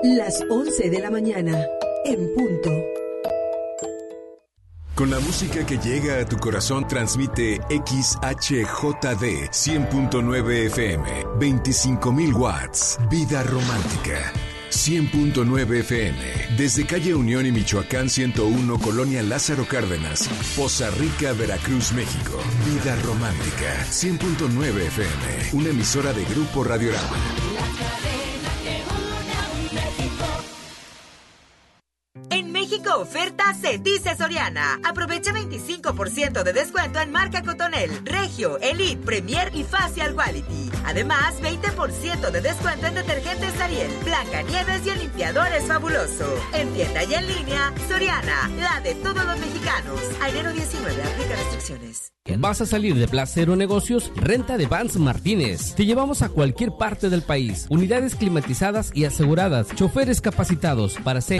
Las 11 de la mañana, en punto. Con la música que llega a tu corazón transmite XHJD 100.9 FM, 25,000 watts. Vida romántica. 100.9 FM, desde calle Unión y Michoacán 101, Colonia Lázaro Cárdenas, Poza Rica, Veracruz, México. Vida romántica. 100.9 FM, una emisora de Grupo Radiorama. Oferta se dice Soriana. Aprovecha 25% de descuento en marca Cotonel, Regio, Elite, Premier y Facial Quality. Además, 20% de descuento en detergentes Ariel, Blancanieves y en limpiadores Fabuloso. En tienda y en línea, Soriana, la de todos los mexicanos. A enero 19, aplica restricciones. ¿Vas a salir de Placero Negocios? Renta de Vans Martínez. Te llevamos a cualquier parte del país. Unidades climatizadas y aseguradas. Choferes capacitados para hacer...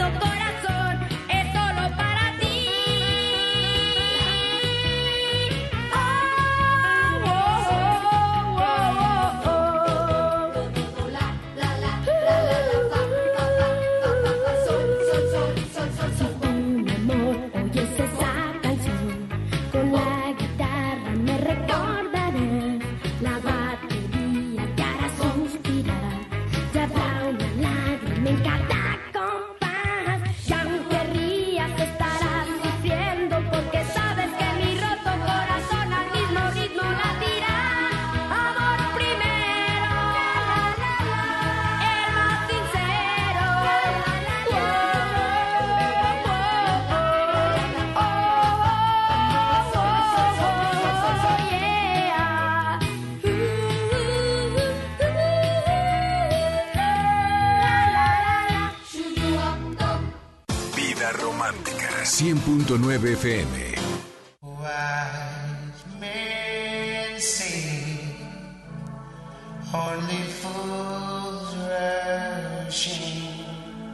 Vida romántica. 100.9 FM. Wise men say only fools rushing,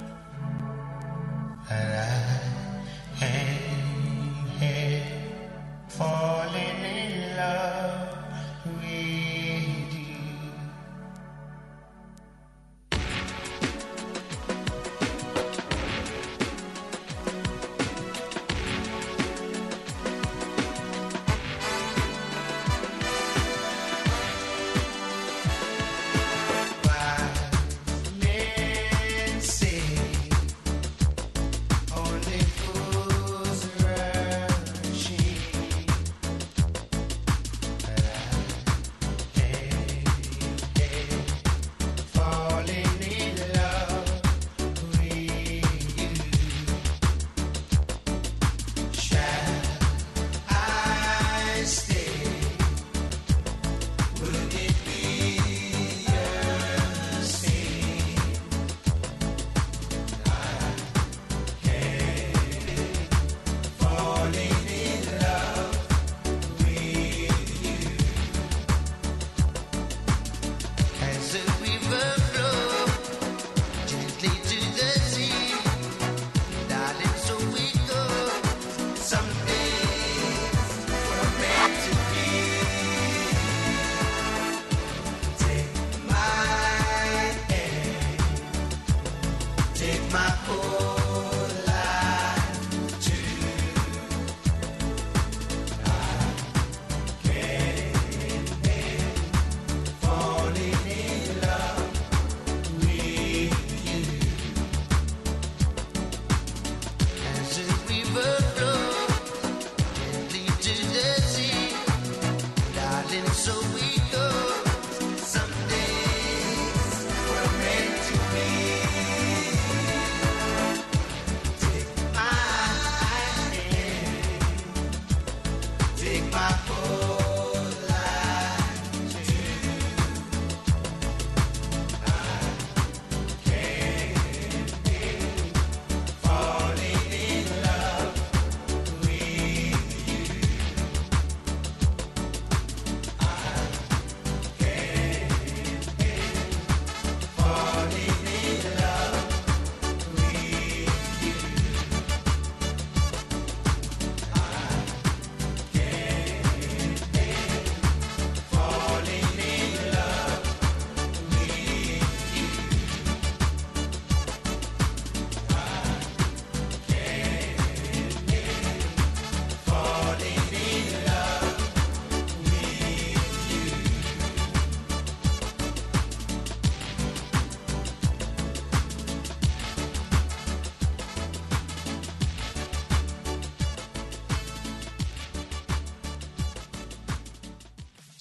and I ain't here falling in love with you.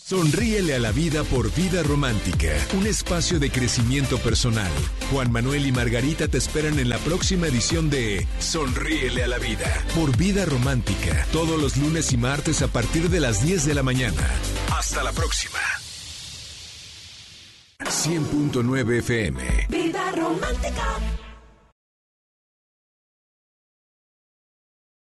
Sonríele a la vida por Vida Romántica, un espacio de crecimiento personal. Juan Manuel y Margarita te esperan en la próxima edición de Sonríele a la vida por Vida Romántica, todos los lunes y martes a partir de las 10 de la mañana. Hasta la próxima. 100.9 FM. Vida Romántica.